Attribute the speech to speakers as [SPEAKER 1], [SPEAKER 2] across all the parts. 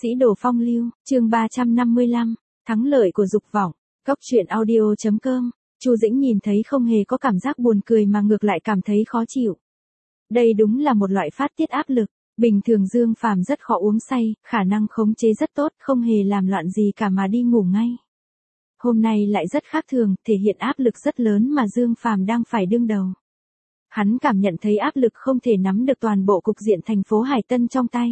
[SPEAKER 1] Sĩ đồ phong lưu, chương 355, thắng lợi của dục vọng, Cóc truyện audio.com. Chu Dĩnh nhìn thấy không hề có cảm giác buồn cười mà ngược lại cảm thấy khó chịu. Đây đúng là một loại phát tiết áp lực, bình thường Dương Phàm rất khó uống say, khả năng khống chế rất tốt, không hề làm loạn gì cả mà đi ngủ ngay. Hôm nay lại rất khác thường, thể hiện áp lực rất lớn mà Dương Phàm đang phải đương đầu. Hắn cảm nhận thấy áp lực không thể nắm được toàn bộ cục diện thành phố Hải Tân trong tay.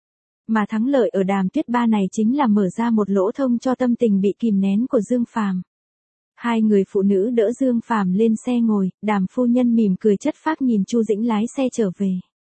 [SPEAKER 1] Mà thắng lợi ở Đàm Tuyết Ba này chính là mở ra một lỗ thông cho tâm tình bị kìm nén của Dương Phàm. Hai người phụ nữ đỡ Dương Phàm lên xe ngồi, Đàm phu nhân mỉm cười chất phác nhìn Chu Dĩnh lái xe trở về.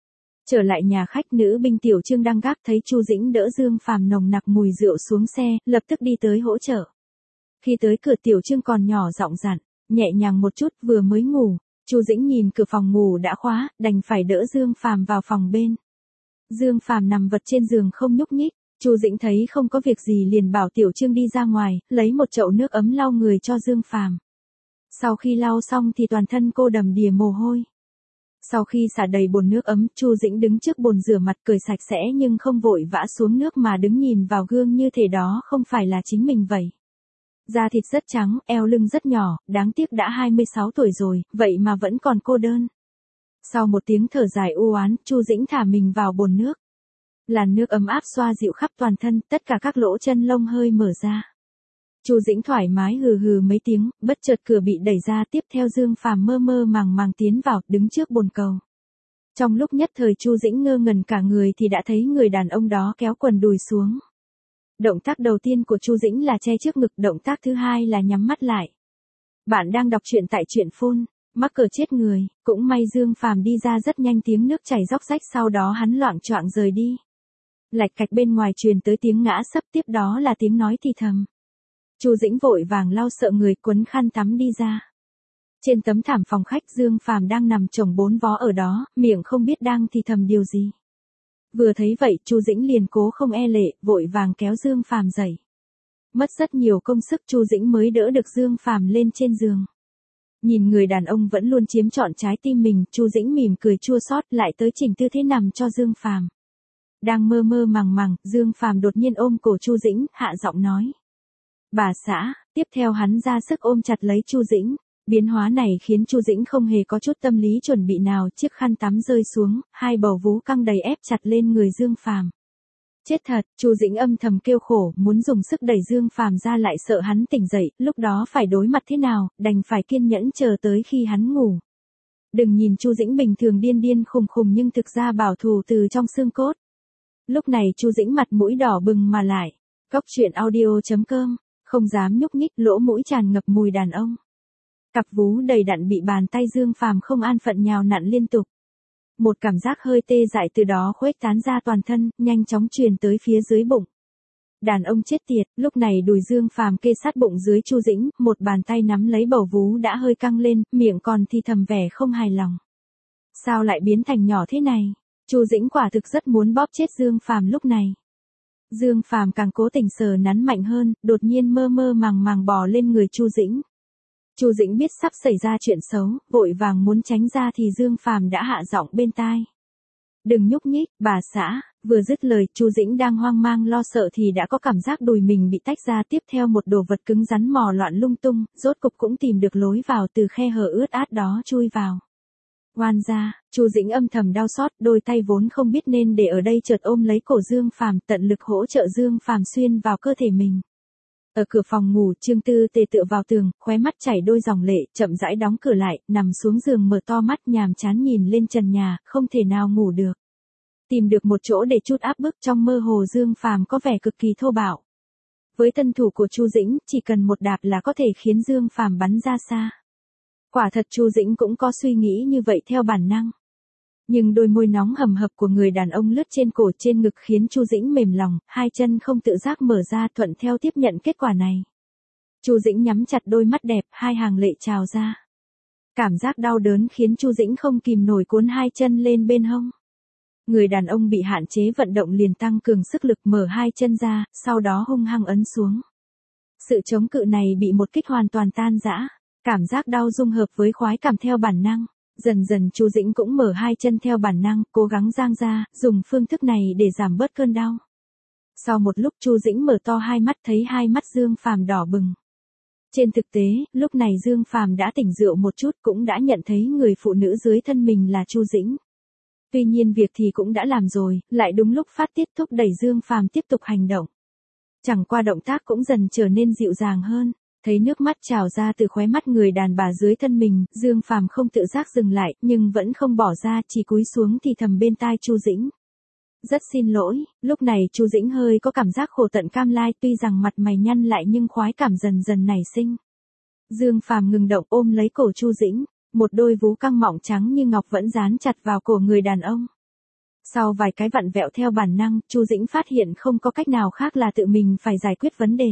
[SPEAKER 1] Trở lại nhà khách, nữ binh Tiểu Trương đang gác thấy Chu Dĩnh đỡ Dương Phàm nồng nặc mùi rượu xuống xe, lập tức đi tới hỗ trợ. Khi tới cửa, Tiểu Trương còn nhỏ giọng dặn, nhẹ nhàng một chút, vừa mới ngủ. Chu Dĩnh nhìn cửa phòng ngủ đã khóa, đành phải đỡ Dương Phàm vào phòng bên. Dương Phàm nằm vật trên giường không nhúc nhích, Chu Dĩnh thấy không có việc gì liền bảo Tiểu Trương đi ra ngoài, lấy một chậu nước ấm lau người cho Dương Phàm. Sau khi lau xong thì toàn thân cô đầm đìa mồ hôi. Sau khi xả đầy bồn nước ấm, Chu Dĩnh đứng trước bồn rửa mặt cười sạch sẽ nhưng không vội vã xuống nước mà đứng nhìn vào gương như thể đó không phải là chính mình vậy. Da thịt rất trắng, eo lưng rất nhỏ, đáng tiếc đã 26 tuổi rồi, vậy mà vẫn còn cô đơn. Sau một tiếng thở dài u oán, Chu Dĩnh thả mình vào bồn nước. Làn nước ấm áp xoa dịu khắp toàn thân, tất cả các lỗ chân lông hơi mở ra. Chu Dĩnh thoải mái hừ hừ mấy tiếng, bất chợt cửa bị đẩy ra, tiếp theo Dương Phàm mơ mơ màng màng tiến vào, đứng trước bồn cầu. Trong lúc nhất thời Chu Dĩnh ngơ ngẩn cả người thì đã thấy người đàn ông đó kéo quần đùi xuống. Động tác đầu tiên của Chu Dĩnh là che trước ngực, động tác thứ hai là nhắm mắt lại. Bạn đang đọc truyện tại truyện phun, mắc cỡ chết người, cũng may Dương Phàm đi ra rất nhanh, tiếng nước chảy róc rách, sau đó hắn loạng choạng rời đi. Lạch cạch bên ngoài truyền tới tiếng ngã sấp, tiếp đó là tiếng nói thì thầm. Chu Dĩnh vội vàng lau sợ người, quấn khăn tắm đi ra. Trên tấm thảm phòng khách, Dương Phàm đang nằm chồng bốn vó ở đó, miệng không biết đang thì thầm điều gì. Vừa thấy vậy, Chu Dĩnh liền cố không e lệ, vội vàng kéo Dương Phàm dậy. Mất rất nhiều công sức Chu Dĩnh mới đỡ được Dương Phàm lên trên giường. Nhìn người đàn ông vẫn luôn chiếm trọn trái tim mình, Chu Dĩnh mỉm cười chua xót, lại tới chỉnh tư thế nằm cho Dương Phàm. Đang mơ mơ màng màng, Dương Phàm đột nhiên ôm cổ Chu Dĩnh, hạ giọng nói: "Bà xã." Tiếp theo hắn ra sức ôm chặt lấy Chu Dĩnh. Biến hóa này khiến Chu Dĩnh không hề có chút tâm lý chuẩn bị nào, chiếc khăn tắm rơi xuống, hai bầu vú căng đầy ép chặt lên người Dương Phàm. Chết thật, Chu Dĩnh âm thầm kêu khổ, muốn dùng sức đẩy Dương Phàm ra lại sợ hắn tỉnh dậy, lúc đó phải đối mặt thế nào, đành phải kiên nhẫn chờ tới khi hắn ngủ. Đừng nhìn Chu Dĩnh bình thường điên điên khùng khùng nhưng thực ra bảo thủ từ trong xương cốt. Lúc này Chu Dĩnh mặt mũi đỏ bừng mà lại. Cóc truyện audio.com, không dám nhúc nhích, lỗ mũi tràn ngập mùi đàn ông. Cặp vú đầy đặn bị bàn tay Dương Phàm không an phận nhào nặn liên tục. Một cảm giác hơi tê dại từ đó khuếch tán ra toàn thân, nhanh chóng truyền tới phía dưới bụng. Đàn ông chết tiệt, lúc này đùi Dương Phàm kê sát bụng dưới Chu Dĩnh, một bàn tay nắm lấy bầu vú đã hơi căng lên, miệng còn thì thầm vẻ không hài lòng. Sao lại biến thành nhỏ thế này? Chu Dĩnh quả thực rất muốn bóp chết Dương Phàm lúc này. Dương Phàm càng cố tình sờ nắn mạnh hơn, đột nhiên mơ mơ màng màng bò lên người Chu Dĩnh. Chu Dĩnh biết sắp xảy ra chuyện xấu, vội vàng muốn tránh ra thì Dương Phàm đã hạ giọng bên tai: "Đừng nhúc nhích, bà xã." Vừa dứt lời, Chu Dĩnh đang hoang mang lo sợ thì đã có cảm giác đùi mình bị tách ra, tiếp theo một đồ vật cứng rắn mò loạn lung tung, rốt cục cũng tìm được lối vào từ khe hở ướt át đó chui vào. Oan gia, Chu Dĩnh âm thầm đau xót, đôi tay vốn không biết nên để ở đây chợt ôm lấy cổ Dương Phàm, tận lực hỗ trợ Dương Phàm xuyên vào cơ thể mình. Ở cửa phòng ngủ, Trương Tư Tề tựa vào tường, khóe mắt chảy đôi dòng lệ, chậm rãi đóng cửa lại, nằm xuống giường mở to mắt nhàm chán nhìn lên trần nhà, không thể nào ngủ được. Tìm được một chỗ để chút áp bức, trong mơ hồ Dương Phàm có vẻ cực kỳ thô bạo. Với thân thủ của Chu Dĩnh, chỉ cần một đạp là có thể khiến Dương Phàm bắn ra xa. Quả thật Chu Dĩnh cũng có suy nghĩ như vậy theo bản năng. Nhưng đôi môi nóng hầm hập của người đàn ông lướt trên cổ trên ngực khiến Chu Dĩnh mềm lòng, hai chân không tự giác mở ra thuận theo tiếp nhận kết quả này. Chu Dĩnh nhắm chặt đôi mắt đẹp, hai hàng lệ trào ra. Cảm giác đau đớn khiến Chu Dĩnh không kìm nổi cuốn hai chân lên bên hông. Người đàn ông bị hạn chế vận động liền tăng cường sức lực mở hai chân ra, sau đó hung hăng ấn xuống. Sự chống cự này bị một kích hoàn toàn tan rã. Cảm giác đau dung hợp với khoái cảm theo bản năng. Dần dần Chu Dĩnh cũng mở hai chân theo bản năng, cố gắng giang ra, dùng phương thức này để giảm bớt cơn đau. Sau một lúc Chu Dĩnh mở to hai mắt thấy hai mắt Dương Phàm đỏ bừng. Trên thực tế, lúc này Dương Phàm đã tỉnh rượu một chút cũng đã nhận thấy người phụ nữ dưới thân mình là Chu Dĩnh. Tuy nhiên việc thì cũng đã làm rồi, lại đúng lúc phát tiết thúc đẩy Dương Phàm tiếp tục hành động. Chẳng qua động tác cũng dần trở nên dịu dàng hơn, thấy nước mắt trào ra từ khóe mắt người đàn bà dưới thân mình, Dương Phàm không tự giác dừng lại, nhưng vẫn không bỏ ra, chỉ cúi xuống thì thầm bên tai Chu Dĩnh. Rất xin lỗi, lúc này Chu Dĩnh hơi có cảm giác khổ tận cam lai, tuy rằng mặt mày nhăn lại nhưng khoái cảm dần dần nảy sinh. Dương Phàm ngừng động ôm lấy cổ Chu Dĩnh, một đôi vú căng mọng trắng như ngọc vẫn dán chặt vào cổ người đàn ông. Sau vài cái vặn vẹo theo bản năng, Chu Dĩnh phát hiện không có cách nào khác là tự mình phải giải quyết vấn đề.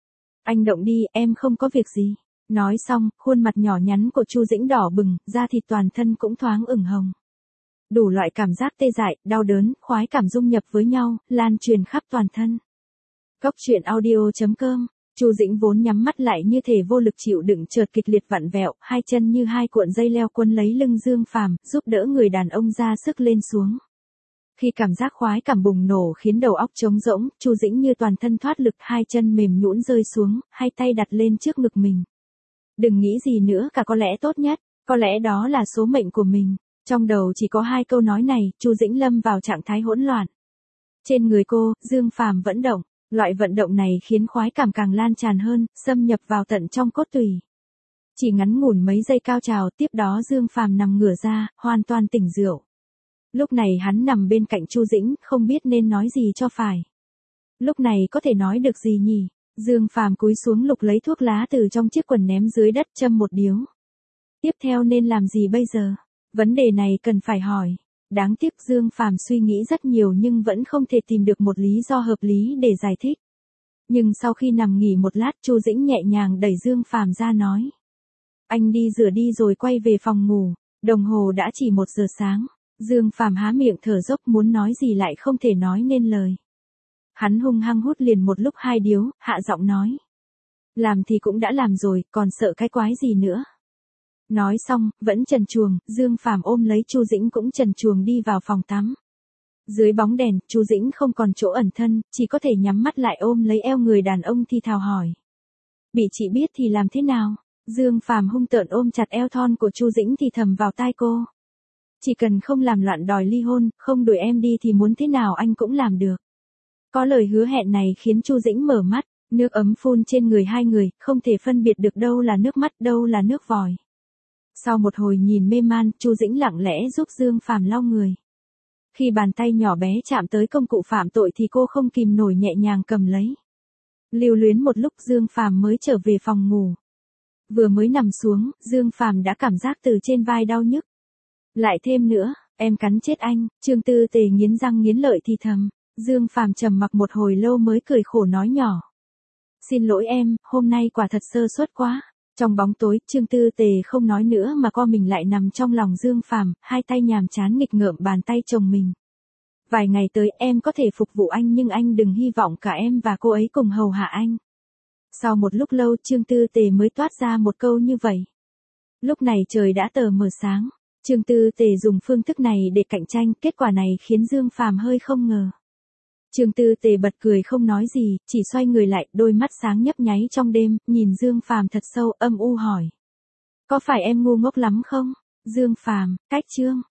[SPEAKER 1] Anh động đi, em không có việc gì. Nói xong, khuôn mặt nhỏ nhắn của Chu Dĩnh đỏ bừng, da thịt toàn thân cũng thoáng ửng hồng. Đủ loại cảm giác tê dại, đau đớn, khoái cảm dung nhập với nhau, lan truyền khắp toàn thân. Góc truyện audio.com. Chu Dĩnh vốn nhắm mắt lại như thể vô lực chịu đựng chợt kịch liệt vặn vẹo, hai chân như hai cuộn dây leo quấn lấy lưng Dương Phàm, giúp đỡ người đàn ông ra sức lên xuống. Khi cảm giác khoái cảm bùng nổ khiến đầu óc trống rỗng, Chu Dĩnh như toàn thân thoát lực, hai chân mềm nhũn rơi xuống, hai tay đặt lên trước ngực mình. Đừng nghĩ gì nữa cả, có lẽ tốt nhất, có lẽ đó là số mệnh của mình. Trong đầu chỉ có hai câu nói này, Chu Dĩnh lâm vào trạng thái hỗn loạn. Trên người cô, Dương Phàm vẫn động, loại vận động này khiến khoái cảm càng lan tràn hơn, xâm nhập vào tận trong cốt tủy. Chỉ ngắn ngủn mấy giây cao trào, tiếp đó Dương Phàm nằm ngửa ra, hoàn toàn tỉnh rượu. Lúc này hắn nằm bên cạnh Chu Dĩnh, không biết nên nói gì cho phải. Lúc này có thể nói được gì nhỉ? Dương Phàm cúi xuống lục lấy thuốc lá từ trong chiếc quần ném dưới đất, châm một điếu. Tiếp theo nên làm gì bây giờ? Vấn đề này cần phải hỏi. Đáng tiếc Dương Phàm suy nghĩ rất nhiều nhưng vẫn không thể tìm được một lý do hợp lý để giải thích. Nhưng sau khi nằm nghỉ một lát, Chu Dĩnh nhẹ nhàng đẩy Dương Phàm ra nói. Anh đi rửa đi rồi quay về phòng ngủ, đồng hồ đã chỉ 1 giờ sáng. Dương Phàm há miệng thở dốc muốn nói gì lại không thể nói nên lời. Hắn hung hăng hút liền một lúc 2 điếu, hạ giọng nói. Làm thì cũng đã làm rồi, còn sợ cái quái gì nữa. Nói xong, vẫn trần truồng, Dương Phàm ôm lấy Chu Dĩnh cũng trần truồng đi vào phòng tắm. Dưới bóng đèn, Chu Dĩnh không còn chỗ ẩn thân, chỉ có thể nhắm mắt lại ôm lấy eo người đàn ông thì thào hỏi. Bị chị biết thì làm thế nào? Dương Phàm hung tợn ôm chặt eo thon của Chu Dĩnh thì thầm vào tai cô. Chỉ cần không làm loạn đòi ly hôn, không đuổi em đi thì muốn thế nào anh cũng làm được. Có lời hứa hẹn này khiến Chu Dĩnh mở mắt, nước ấm phun trên người hai người, không thể phân biệt được đâu là nước mắt, đâu là nước vòi. Sau một hồi nhìn mê man, Chu Dĩnh lặng lẽ giúp Dương Phàm lau người. Khi bàn tay nhỏ bé chạm tới công cụ phạm tội thì cô không kìm nổi nhẹ nhàng cầm lấy. Lưu luyến một lúc Dương Phàm mới trở về phòng ngủ. Vừa mới nằm xuống, Dương Phàm đã cảm giác từ trên vai đau nhức. Lại thêm nữa, em cắn chết anh, Trương Tư Tề nghiến răng nghiến lợi thì thầm. Dương Phàm trầm mặc một hồi lâu mới cười khổ nói nhỏ. Xin lỗi em, hôm nay quả thật sơ suất quá. Trong bóng tối, Trương Tư Tề không nói nữa mà co mình lại nằm trong lòng Dương Phàm, hai tay nhàm chán nghịch ngợm bàn tay chồng mình. Vài ngày tới em có thể phục vụ anh nhưng anh đừng hy vọng cả em và cô ấy cùng hầu hạ anh. Sau một lúc lâu Trương Tư Tề mới toát ra một câu như vậy. Lúc này trời đã tờ mờ sáng. Trương Tư Tề dùng phương thức này để cạnh tranh, kết quả này khiến Dương Phàm hơi không ngờ. Trương Tư Tề bật cười không nói gì, chỉ xoay người lại, đôi mắt sáng nhấp nháy trong đêm, nhìn Dương Phàm thật sâu, âm u hỏi. Có phải em ngu ngốc lắm không? Dương Phàm, cách chương.